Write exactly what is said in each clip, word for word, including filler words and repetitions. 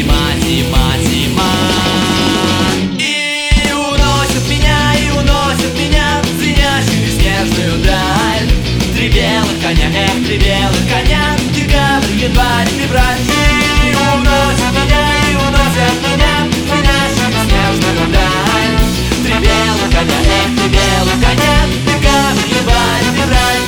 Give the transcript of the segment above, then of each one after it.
зима, зима, зима. И уносят меня, и уносят меня в звенящую снежную даль. Три белых коня, эх, три белых коня, декабрь, январь, февраль. И уносят меня, и уносят меня в звенящую снежную даль. Три белых коня, эх, три белых коня, декабрь, январь, февраль.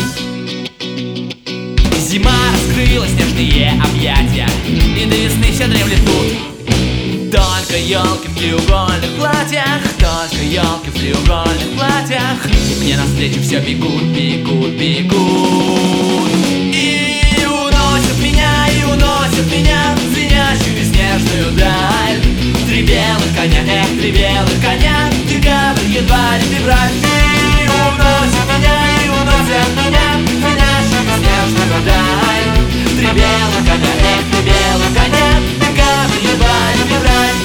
Зима раскрыла снежные объятия, и до весны все дремлет тут. Только елки в треугольных платьях, только елки в треугольных платьях. И мне навстречу все бегут, бегут, бегут. И уносят меня, и уносят меня в звенящую снежную даль. Три белых коня, эх, три белых коня, декабрь, январь, февраль. И уносят меня, и уносят меня в звенящую снежную даль. Три белых коня, эх, три белых коня, декабрь, январь, февраль.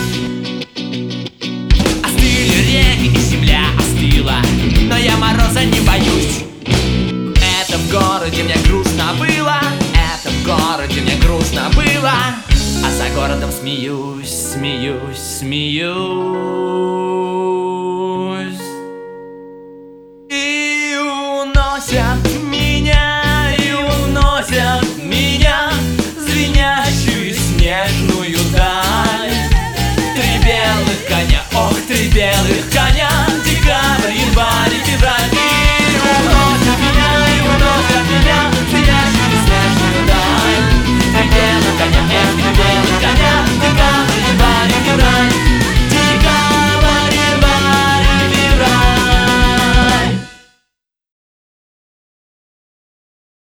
Остыли реки и земля остыла, но я мороза не боюсь. Это в городе мне грустно было, это в городе мне грустно было. А за городом смеюсь, смеюсь, смеюсь. И уносят меня, и уносят меня в звенящую снежную даль. Три белых коня, ох, три белых коня.